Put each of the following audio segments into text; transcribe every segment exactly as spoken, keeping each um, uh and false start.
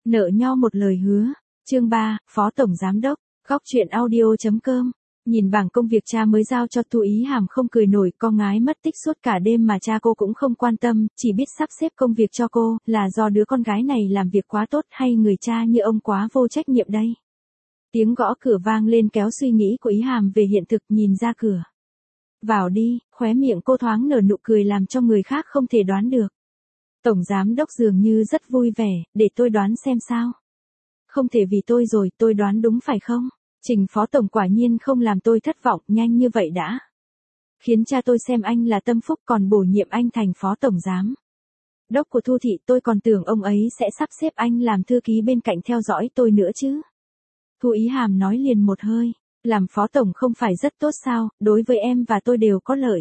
Nợ nho một lời hứa. Chương ba, Phó Tổng Giám đốc, góc chuyện audio chấm com. Nhìn bảng công việc cha mới giao cho Thu Ý Hàm không cười nổi, con gái mất tích suốt cả đêm mà cha cô cũng không quan tâm, chỉ biết sắp xếp công việc cho cô, là do đứa con gái này làm việc quá tốt hay người cha như ông quá vô trách nhiệm đây. Tiếng gõ cửa vang lên kéo suy nghĩ của Ý Hàm về hiện thực, nhìn ra cửa. Vào đi, khóe miệng cô thoáng nở nụ cười làm cho người khác không thể đoán được. Tổng Giám đốc dường như rất vui vẻ, để tôi đoán xem sao. Không thể vì tôi rồi, tôi đoán đúng phải không? Trình Phó Tổng quả nhiên không làm tôi thất vọng, nhanh như vậy đã. Khiến cha tôi xem anh là tâm phúc còn bổ nhiệm anh thành Phó Tổng Giám đốc của Thu Thị, tôi còn tưởng ông ấy sẽ sắp xếp anh làm thư ký bên cạnh theo dõi tôi nữa chứ. Thu Ý Hàm nói liền một hơi, làm Phó Tổng không phải rất tốt sao, đối với em và tôi đều có lợi.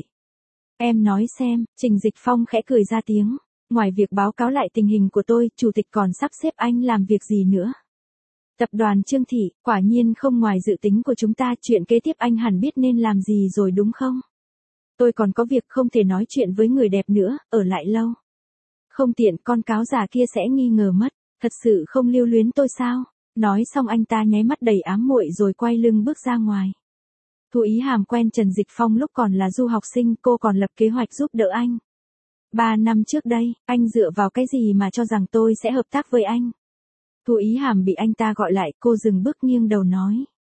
Em nói xem, Trình Dịch Phong khẽ cười ra tiếng, ngoài việc báo cáo lại tình hình của tôi, Chủ tịch còn sắp xếp anh làm việc gì nữa? Tập đoàn Trương Thị, quả nhiên không ngoài dự tính của chúng ta, chuyện kế tiếp anh hẳn biết nên làm gì rồi đúng không? Tôi còn có việc không thể nói chuyện với người đẹp nữa, ở lại lâu. Không tiện, con cáo già kia sẽ nghi ngờ mất, thật sự không lưu luyến tôi sao? Nói xong anh ta nháy mắt đầy ám muội rồi quay lưng bước ra ngoài. Thu Ý Hàm quen Trần Dịch Phong lúc còn là du học sinh, cô còn lập kế hoạch giúp đỡ anh. Ba năm trước đây, anh dựa vào cái gì mà cho rằng tôi sẽ hợp tác với anh? Thu Ý Hàm bị anh ta gọi lại, cô dừng bước nghiêng đầu nói.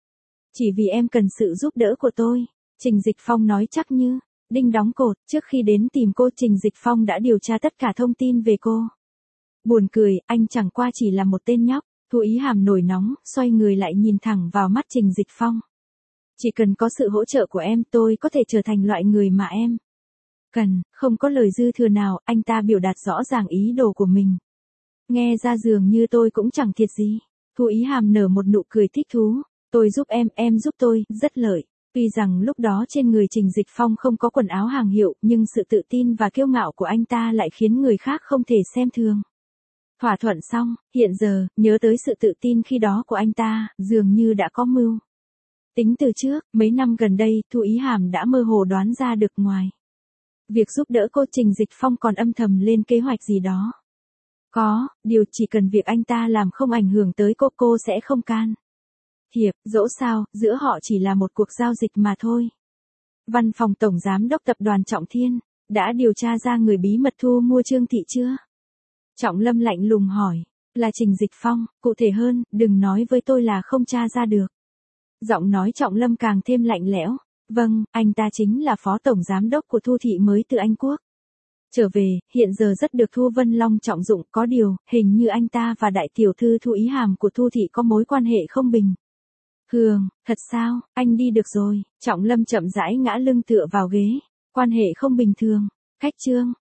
Chỉ vì em cần sự giúp đỡ của tôi. Trình Dịch Phong nói chắc như đinh đóng cột, trước khi đến tìm cô Trình Dịch Phong đã điều tra tất cả thông tin về cô. Buồn cười, anh chẳng qua chỉ là một tên nhóc. Thu Ý Hàm nổi nóng, xoay người lại nhìn thẳng vào mắt Trình Dịch Phong. Chỉ cần có sự hỗ trợ của em, tôi có thể trở thành loại người mà em cần. Không có lời dư thừa nào, anh ta biểu đạt rõ ràng ý đồ của mình. Nghe ra dường như tôi cũng chẳng thiệt gì. Thu Ý Hàm nở một nụ cười thích thú. Tôi giúp em, em giúp tôi, rất lợi. Tuy rằng lúc đó trên người Trình Dịch Phong không có quần áo hàng hiệu, nhưng sự tự tin và kiêu ngạo của anh ta lại khiến người khác không thể xem thường. Thỏa thuận xong, hiện giờ, nhớ tới sự tự tin khi đó của anh ta, dường như đã có mưu. Tính từ trước, mấy năm gần đây, Thu Ý Hàm đã mơ hồ đoán ra được ngoài việc giúp đỡ cô Trình Dịch Phong còn âm thầm lên kế hoạch gì đó. Có, điều chỉ cần việc anh ta làm không ảnh hưởng tới cô, cô sẽ không can thiệp, dẫu sao, giữa họ chỉ là một cuộc giao dịch mà thôi. Văn phòng Tổng Giám đốc Tập đoàn Trọng Thiên, đã điều tra ra người bí mật thu mua Trương Thị chưa? Trọng Lâm lạnh lùng hỏi, là Trình Dịch Phong, cụ thể hơn, đừng nói với tôi là không tra ra được. Giọng nói Trọng Lâm càng thêm lạnh lẽo, vâng, anh ta chính là Phó Tổng Giám đốc của Thu Thị mới từ Anh Quốc. Trở về, hiện giờ rất được Thu Vân Long trọng dụng, có điều, hình như anh ta và đại tiểu thư Thu Ý Hàm của Thu Thị có mối quan hệ không bình thường. Thật sao, anh đi được rồi. Trọng Lâm chậm rãi ngã lưng tựa vào ghế, quan hệ không bình thường, khách trương.